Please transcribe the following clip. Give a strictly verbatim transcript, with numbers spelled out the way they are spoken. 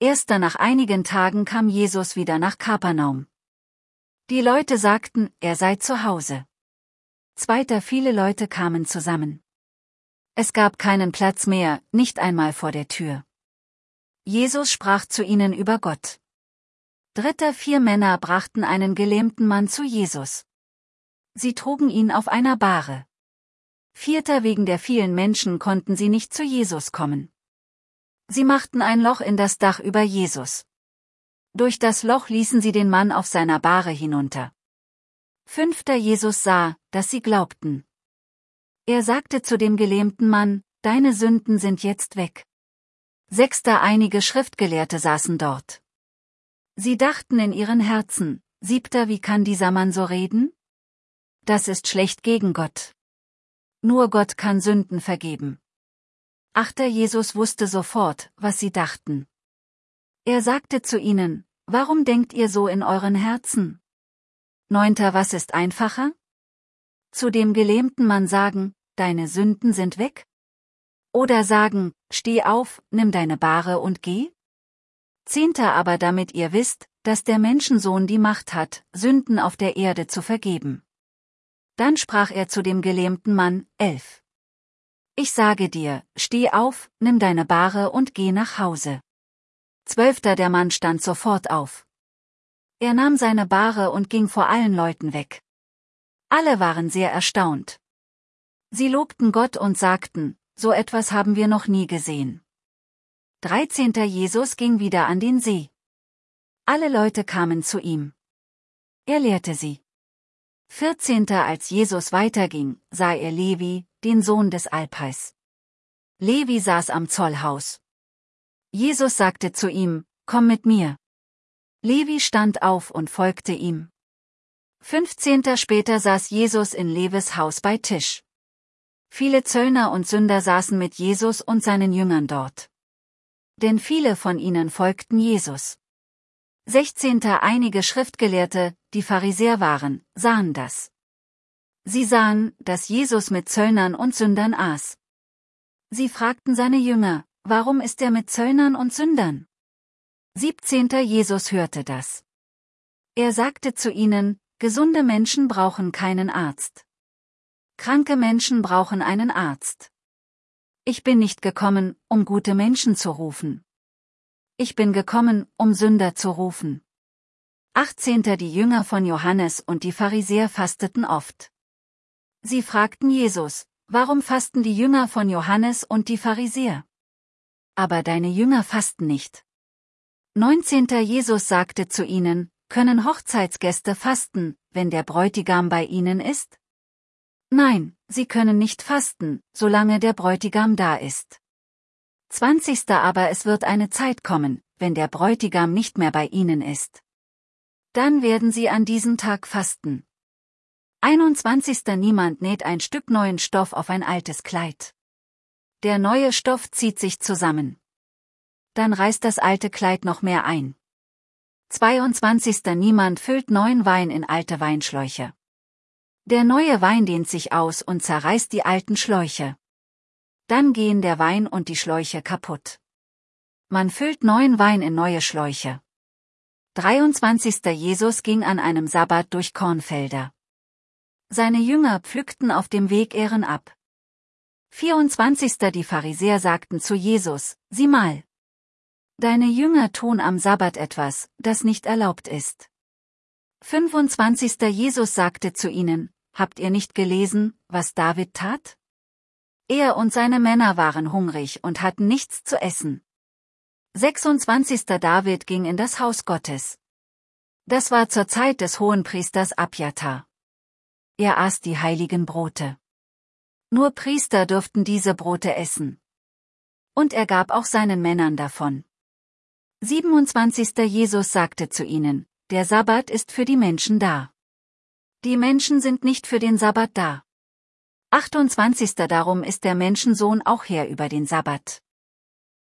Erster nach einigen Tagen kam Jesus wieder nach Kapernaum. Die Leute sagten, er sei zu Hause. Zweiter viele Leute kamen zusammen. Es gab keinen Platz mehr, nicht einmal vor der Tür. Jesus sprach zu ihnen über Gott. Dritter vier Männer brachten einen gelähmten Mann zu Jesus. Sie trugen ihn auf einer Bahre. Vierter wegen der vielen Menschen konnten sie nicht zu Jesus kommen. Sie machten ein Loch in das Dach über Jesus. Durch das Loch ließen sie den Mann auf seiner Bahre hinunter. Fünfter Jesus sah, dass sie glaubten. Er sagte zu dem gelähmten Mann, deine Sünden sind jetzt weg. Sechster einige Schriftgelehrte saßen dort. Sie dachten in ihren Herzen, siebter wie kann dieser Mann so reden? Das ist schlecht gegen Gott. Nur Gott kann Sünden vergeben. Achter Jesus wusste sofort, was sie dachten. Er sagte zu ihnen, warum denkt ihr so in euren Herzen? Neunter was ist einfacher? Zu dem gelähmten Mann sagen, deine Sünden sind weg? Oder sagen, steh auf, nimm deine Bahre und geh? Zehnter aber damit ihr wisst, dass der Menschensohn die Macht hat, Sünden auf der Erde zu vergeben. Dann sprach er zu dem gelähmten Mann, elf. Ich sage dir, steh auf, nimm deine Bahre und geh nach Hause. Zwölfter der Mann stand sofort auf. Er nahm seine Bahre und ging vor allen Leuten weg. Alle waren sehr erstaunt. Sie lobten Gott und sagten, so etwas haben wir noch nie gesehen. Dreizehnter Jesus ging wieder an den See. Alle Leute kamen zu ihm. Er lehrte sie. Vierzehnter als Jesus weiterging, sah er Levi, den Sohn des Alpheus. Levi saß am Zollhaus. Jesus sagte zu ihm, komm mit mir. Levi stand auf und folgte ihm. Fünfzehnter später saß Jesus in Levis Haus bei Tisch. Viele Zöllner und Sünder saßen mit Jesus und seinen Jüngern dort. Denn viele von ihnen folgten Jesus. Sechzehnter einige Schriftgelehrte, die Pharisäer waren, sahen das. Sie sahen, dass Jesus mit Zöllnern und Sündern aß. Sie fragten seine Jünger, warum ist er mit Zöllnern und Sündern? Siebzehnter Jesus hörte das. Er sagte zu ihnen, gesunde Menschen brauchen keinen Arzt. Kranke Menschen brauchen einen Arzt. Ich bin nicht gekommen, um gute Menschen zu rufen. Ich bin gekommen, um Sünder zu rufen. Achtzehnter Die Jünger von Johannes und die Pharisäer fasteten oft. Sie fragten Jesus, warum fasten die Jünger von Johannes und die Pharisäer? Aber deine Jünger fasten nicht. Neunzehnter Jesus sagte zu ihnen, können Hochzeitsgäste fasten, wenn der Bräutigam bei ihnen ist? Nein, sie können nicht fasten, solange der Bräutigam da ist. Zwanzigster Aber es wird eine Zeit kommen, wenn der Bräutigam nicht mehr bei ihnen ist. Dann werden sie an diesem Tag fasten. Einundzwanzigster Niemand näht ein Stück neuen Stoff auf ein altes Kleid. Der neue Stoff zieht sich zusammen. Dann reißt das alte Kleid noch mehr ein. Zweiundzwanzigster Niemand füllt neuen Wein in alte Weinschläuche. Der neue Wein dehnt sich aus und zerreißt die alten Schläuche. Dann gehen der Wein und die Schläuche kaputt. Man füllt neuen Wein in neue Schläuche. dreiundzwanzigster Jesus ging an einem Sabbat durch Kornfelder. Seine Jünger pflückten auf dem Weg Ähren ab. vierundzwanzigster Die Pharisäer sagten zu Jesus, sieh mal. Deine Jünger tun am Sabbat etwas, das nicht erlaubt ist. fünfundzwanzigster Jesus sagte zu ihnen, habt ihr nicht gelesen, was David tat? Er und seine Männer waren hungrig und hatten nichts zu essen. sechsundzwanzigster David ging in das Haus Gottes. Das war zur Zeit des Hohenpriesters Abjatar. Er aß die heiligen Brote. Nur Priester durften diese Brote essen. Und er gab auch seinen Männern davon. siebenundzwanzigster Jesus sagte zu ihnen, der Sabbat ist für die Menschen da. Die Menschen sind nicht für den Sabbat da. achtundzwanzigster Darum ist der Menschensohn auch Herr über den Sabbat.